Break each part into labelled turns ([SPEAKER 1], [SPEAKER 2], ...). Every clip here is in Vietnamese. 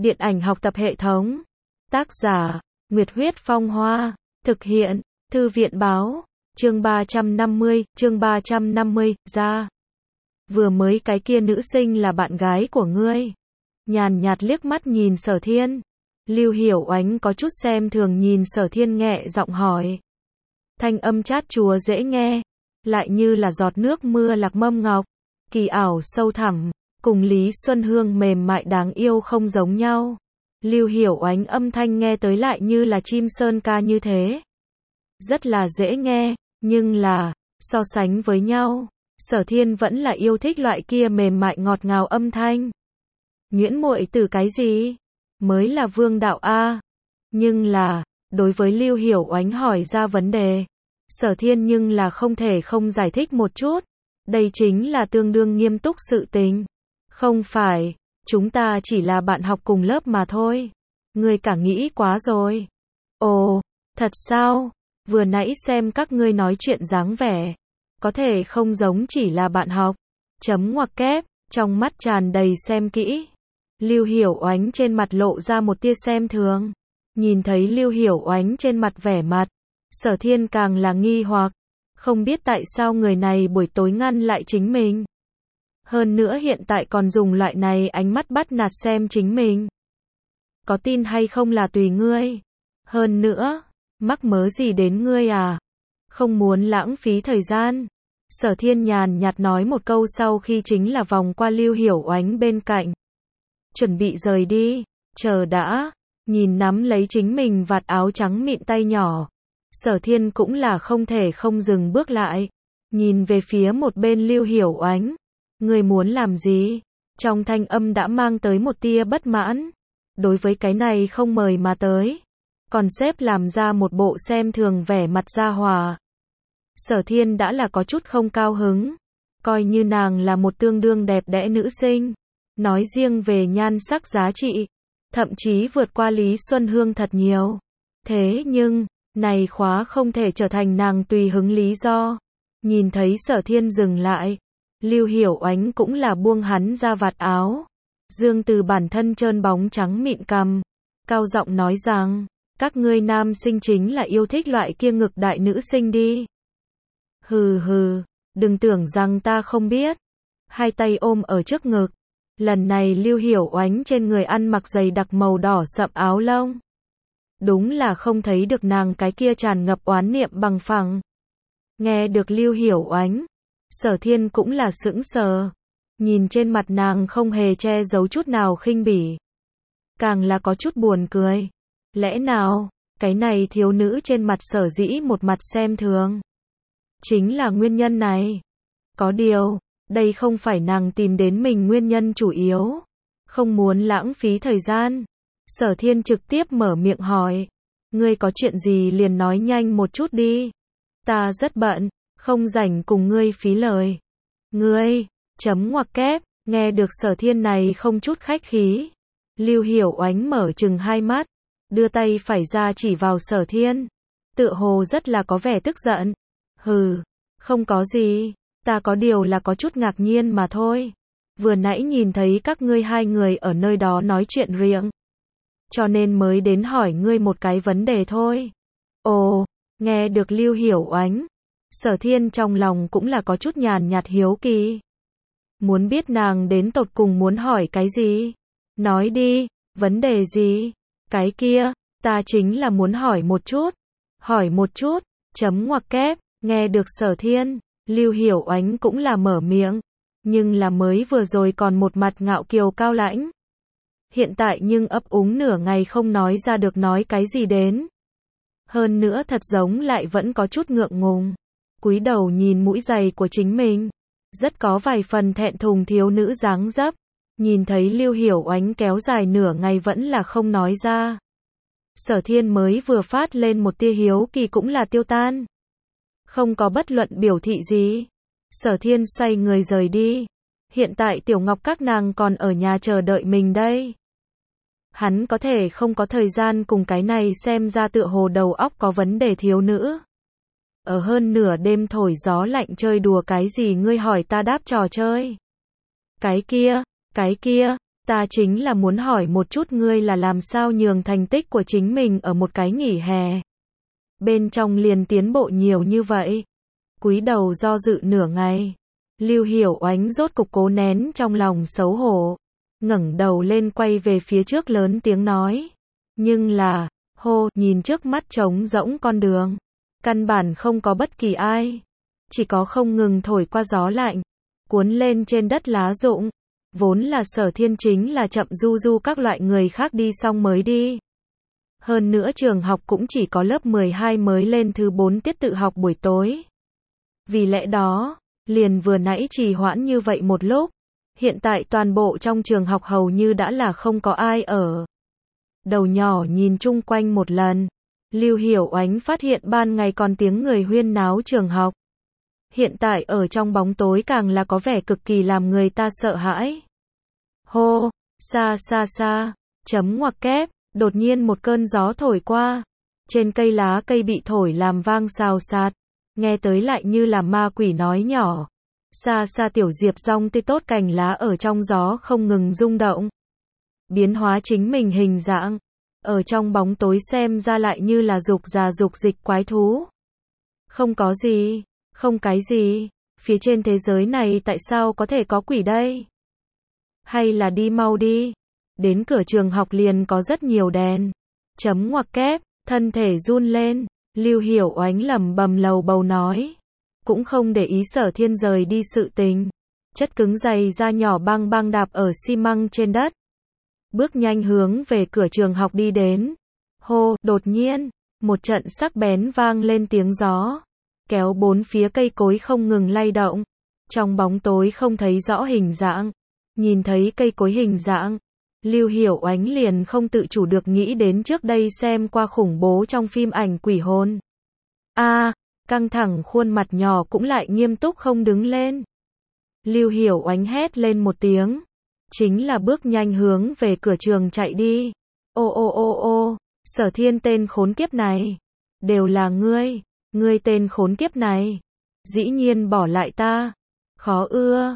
[SPEAKER 1] Điện ảnh học tập hệ thống. Tác giả, Nguyệt Huyết Phong Hoa. Thực hiện, Thư viện Báo. Chương 350, ra. Vừa mới cái kia nữ sinh là bạn gái của ngươi. Nhàn nhạt liếc mắt nhìn Sở Thiên. Lưu Hiểu Oánh có chút xem thường nhìn Sở Thiên nhẹ giọng hỏi. Thanh âm chát chúa dễ nghe, lại như là giọt nước mưa lạc mâm ngọc, kỳ ảo sâu thẳm, cùng Lý Xuân Hương mềm mại đáng yêu không giống nhau. Lưu Hiểu Oánh âm thanh nghe tới lại như là chim sơn ca như thế. Rất là dễ nghe, nhưng là, so sánh với nhau, Sở Thiên vẫn là yêu thích loại kia mềm mại ngọt ngào âm thanh. Nhuyễn muội từ cái gì? Mới là vương đạo a. Nhưng là, đối với Lưu Hiểu Oánh hỏi ra vấn đề, Sở Thiên nhưng là không thể không giải thích một chút. Đây chính là tương đương nghiêm túc sự tình. Không phải, chúng ta chỉ là bạn học cùng lớp mà thôi. Ngươi cả nghĩ quá rồi. Ồ, thật sao? Vừa nãy xem các ngươi nói chuyện dáng vẻ, có thể không giống chỉ là bạn học. Chấm ngoặc kép, trong mắt tràn đầy xem kỹ. Lưu Hiểu Oánh trên mặt lộ ra một tia xem thường. Nhìn thấy Lưu Hiểu Oánh trên mặt vẻ mặt, Sở Thiên càng là nghi hoặc, không biết tại sao người này buổi tối ngăn lại chính mình. Hơn nữa hiện tại còn dùng loại này ánh mắt bắt nạt xem chính mình. Có tin hay không là tùy ngươi. Hơn nữa, mắc mớ gì đến ngươi à? Không muốn lãng phí thời gian. Sở Thiên nhàn nhạt nói một câu sau khi chính là vòng qua Lưu Hiểu Oánh bên cạnh. Chuẩn bị rời đi, chờ đã, nhìn nắm lấy chính mình vạt áo trắng mịn tay nhỏ. Sở Thiên cũng là không thể không dừng bước lại, nhìn về phía một bên Lưu Hiểu Oánh. Ngươi muốn làm gì? Trong thanh âm đã mang tới một tia bất mãn. Đối với cái này không mời mà tới, còn xếp làm ra một bộ xem thường vẻ mặt ra hòa. Sở Thiên đã là có chút không cao hứng, coi như nàng là một tương đương đẹp đẽ nữ sinh, nói riêng về nhan sắc giá trị, thậm chí vượt qua Lý Xuân Hương thật nhiều. Thế nhưng, này khóa không thể trở thành nàng tùy hứng lý do. Nhìn thấy Sở Thiên dừng lại, Lưu Hiểu Oánh cũng là buông hắn ra vạt áo, dương từ bản thân trơn bóng trắng mịn cằm, cao giọng nói rằng, các ngươi nam sinh chính là yêu thích loại kia ngực đại nữ sinh đi. Hừ hừ, đừng tưởng rằng ta không biết. Hai tay ôm ở trước ngực. Lần này Lưu Hiểu Oánh trên người ăn mặc dày đặc màu đỏ sậm áo lông. Đúng là không thấy được nàng cái kia tràn ngập oán niệm bằng phẳng. Nghe được Lưu Hiểu Oánh, Sở Thiên cũng là sững sờ. Nhìn trên mặt nàng không hề che giấu chút nào khinh bỉ. Càng là có chút buồn cười. Lẽ nào, cái này thiếu nữ trên mặt sở dĩ một mặt xem thường. Chính là nguyên nhân này. Có điều, đây không phải nàng tìm đến mình nguyên nhân chủ yếu. Không muốn lãng phí thời gian. Sở Thiên trực tiếp mở miệng hỏi. Ngươi có chuyện gì liền nói nhanh một chút đi. Ta rất bận, không rảnh cùng ngươi phí lời. Ngươi, chấm ngoặc kép, nghe được Sở Thiên này không chút khách khí. Lưu Hiểu Oánh mở trừng hai mắt, đưa tay phải ra chỉ vào Sở Thiên. Tựa hồ rất là có vẻ tức giận. Hừ, không có gì, ta có điều là có chút ngạc nhiên mà thôi. Vừa nãy nhìn thấy các ngươi hai người ở nơi đó nói chuyện riêng, cho nên mới đến hỏi ngươi một cái vấn đề thôi. Ồ, nghe được Lưu Hiểu Oánh, Sở Thiên trong lòng cũng là có chút nhàn nhạt hiếu kỳ. Muốn biết nàng đến tột cùng muốn hỏi cái gì? Nói đi, vấn đề gì? Cái kia, ta chính là muốn hỏi một chút. Hỏi một chút, chấm ngoặc kép, nghe được Sở Thiên, Lưu Hiểu Oánh cũng là mở miệng. Nhưng là mới vừa rồi còn một mặt ngạo kiều cao lãnh. Hiện tại nhưng ấp úng nửa ngày không nói ra được nói cái gì đến. Hơn nữa thật giống lại vẫn có chút ngượng ngùng. Cúi đầu nhìn mũi giày của chính mình. Rất có vài phần thẹn thùng thiếu nữ dáng dấp. Nhìn thấy Lưu Hiểu Oánh kéo dài nửa ngày vẫn là không nói ra. Sở Thiên mới vừa phát lên một tia hiếu kỳ cũng là tiêu tan. Không có bất luận biểu thị gì. Sở Thiên xoay người rời đi. Hiện tại Tiểu Ngọc các nàng còn ở nhà chờ đợi mình đây. Hắn có thể không có thời gian cùng cái này xem ra tựa hồ đầu óc có vấn đề thiếu nữ. Ở hơn nửa đêm thổi gió lạnh chơi đùa cái gì ngươi hỏi ta đáp trò chơi. Cái kia, Ta chính là muốn hỏi một chút ngươi là làm sao nhường thành tích của chính mình ở một cái nghỉ hè bên trong liền tiến bộ nhiều như vậy. Cúi đầu do dự nửa ngày, Lưu Hiểu Oánh rốt cục cố nén trong lòng xấu hổ, ngẩng đầu lên quay về phía trước lớn tiếng nói. Nhưng là, nhìn trước mắt trống rỗng con đường, căn bản không có bất kỳ ai, chỉ có không ngừng thổi qua gió lạnh, cuốn lên trên đất lá rụng. Vốn là Sở Thiên chính là chậm du du các loại người khác đi xong mới đi. Hơn nữa trường học cũng chỉ có lớp 12 mới lên thứ 4 tiết tự học buổi tối. Vì lẽ đó, liền vừa nãy trì hoãn như vậy một lúc, hiện tại toàn bộ trong trường học hầu như đã là không có ai ở. Đầu nhỏ nhìn chung quanh một lần, Lưu Hiểu Oánh phát hiện ban ngày còn tiếng người huyên náo trường học. Hiện tại ở trong bóng tối càng là có vẻ cực kỳ làm người ta sợ hãi. Xa xa xa, chấm ngoặc kép, đột nhiên một cơn gió thổi qua. Trên cây lá cây bị thổi làm vang xào xạc, nghe tới lại như là ma quỷ nói nhỏ. Xa xa tiểu diệp rong tươi tốt cành lá ở trong gió không ngừng rung động. Biến hóa chính mình hình dạng. Ở trong bóng tối xem ra lại như là dục già dục dịch quái thú. Không có gì, không cái gì, phía trên thế giới này tại sao có thể có quỷ đây? Hay là đi mau đi, đến cửa trường học liền có rất nhiều đèn. Chấm ngoặc kép, thân thể run lên, Lưu Hiểu Oánh lẩm bẩm lầu bầu nói. Cũng không để ý Sở Thiên rời đi sự tình. Chất cứng dày da nhỏ băng băng đạp ở xi măng trên đất. Bước nhanh hướng về cửa trường học đi đến. Đột nhiên, một trận sắc bén vang lên tiếng gió. Kéo bốn phía cây cối không ngừng lay động. Trong bóng tối không thấy rõ hình dạng. Nhìn thấy cây cối hình dạng, Lưu Hiểu Oánh liền không tự chủ được nghĩ đến trước đây xem qua khủng bố trong phim ảnh quỷ hồn. Căng thẳng khuôn mặt nhỏ cũng lại nghiêm túc không đứng lên. Lưu Hiểu Oánh hét lên một tiếng, chính là bước nhanh hướng về cửa trường chạy đi. Sở Thiên tên khốn kiếp này, đều là ngươi tên khốn kiếp này, dĩ nhiên bỏ lại ta, khó ưa,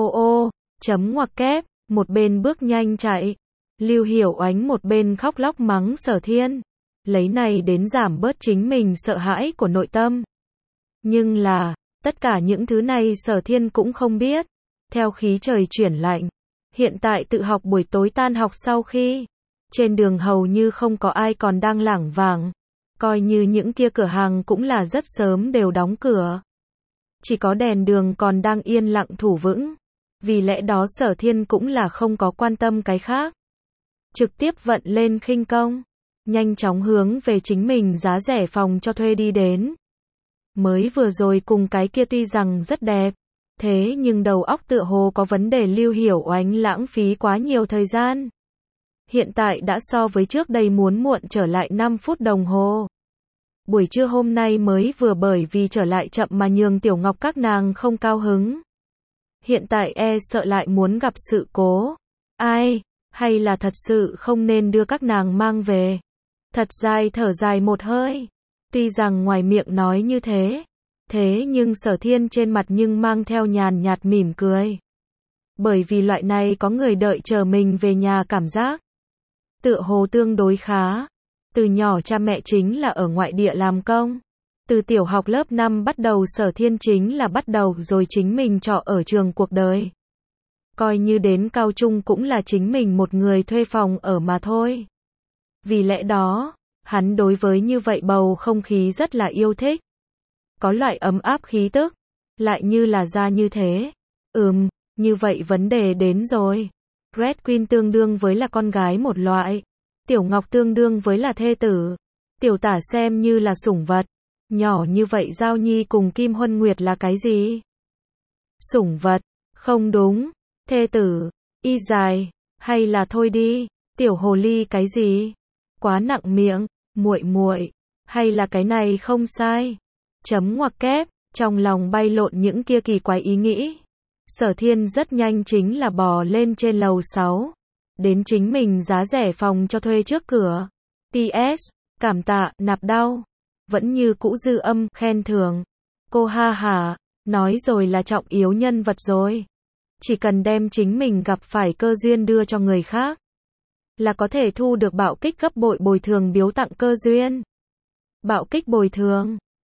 [SPEAKER 1] chấm ngoặc kép, một bên bước nhanh chạy, Lưu Hiểu Oánh một bên khóc lóc mắng Sở Thiên, lấy này đến giảm bớt chính mình sợ hãi của nội tâm. Nhưng là, tất cả những thứ này Sở Thiên cũng không biết. Theo khí trời chuyển lạnh, hiện tại tự học buổi tối tan học sau khi, trên đường hầu như không có ai còn đang lảng vảng, coi như những kia cửa hàng cũng là rất sớm đều đóng cửa. Chỉ có đèn đường còn đang yên lặng thủ vững. Vì lẽ đó Sở Thiên cũng là không có quan tâm cái khác. Trực tiếp vận lên khinh công, nhanh chóng hướng về chính mình giá rẻ phòng cho thuê đi đến. Mới vừa rồi cùng cái kia tuy rằng rất đẹp, thế nhưng đầu óc tựa hồ có vấn đề. Lưu Hiểu Oánh lãng phí quá nhiều thời gian. Hiện tại đã so với trước đây muốn muộn trở lại 5 phút đồng hồ. Buổi trưa hôm nay mới vừa bởi vì trở lại chậm mà nhường Tiểu Ngọc các nàng không cao hứng. Hiện tại sợ lại muốn gặp sự cố. Hay là thật sự không nên đưa các nàng mang về. Thật dài thở dài một hơi. Tuy rằng ngoài miệng nói như thế nhưng Sở Thiên trên mặt nhưng mang theo nhàn nhạt mỉm cười. Bởi vì loại này có người đợi chờ mình về nhà cảm giác tựa hồ tương đối khá. Từ nhỏ cha mẹ chính là ở ngoại địa làm công. Từ tiểu học lớp 5 bắt đầu Sở Thiên chính là bắt đầu rồi chính mình trọ ở trường cuộc đời. Coi như đến cao trung cũng là chính mình một người thuê phòng ở mà thôi. Vì lẽ đó, hắn đối với như vậy bầu không khí rất là yêu thích. Có loại ấm áp khí tức, lại như là ra như thế. Như vậy vấn đề đến rồi. Red Queen tương đương với là con gái một loại. Tiểu Ngọc tương đương với là thê tử. Tiểu Tả xem như là sủng vật. Nhỏ như vậy Giao Nhi cùng Kim Huân Nguyệt là cái gì? Sủng vật, không đúng. Thê tử, y dài, hay là thôi đi, tiểu hồ ly cái gì? Quá nặng miệng, muội, hay là cái này không sai. Chấm ngoặc kép, trong lòng bay lộn những kia kỳ quái ý nghĩ. Sở Thiên rất nhanh chính là bò lên trên lầu 6, đến chính mình giá rẻ phòng cho thuê trước cửa. PS, cảm tạ, nạp đau. Vẫn như cũ dư âm, khen thưởng. Cô ha hả, nói rồi là trọng yếu nhân vật rồi. Chỉ cần đem chính mình gặp phải cơ duyên đưa cho người khác, là có thể thu được bạo kích gấp bội bồi thường biếu tặng cơ duyên. Bạo kích bồi thường.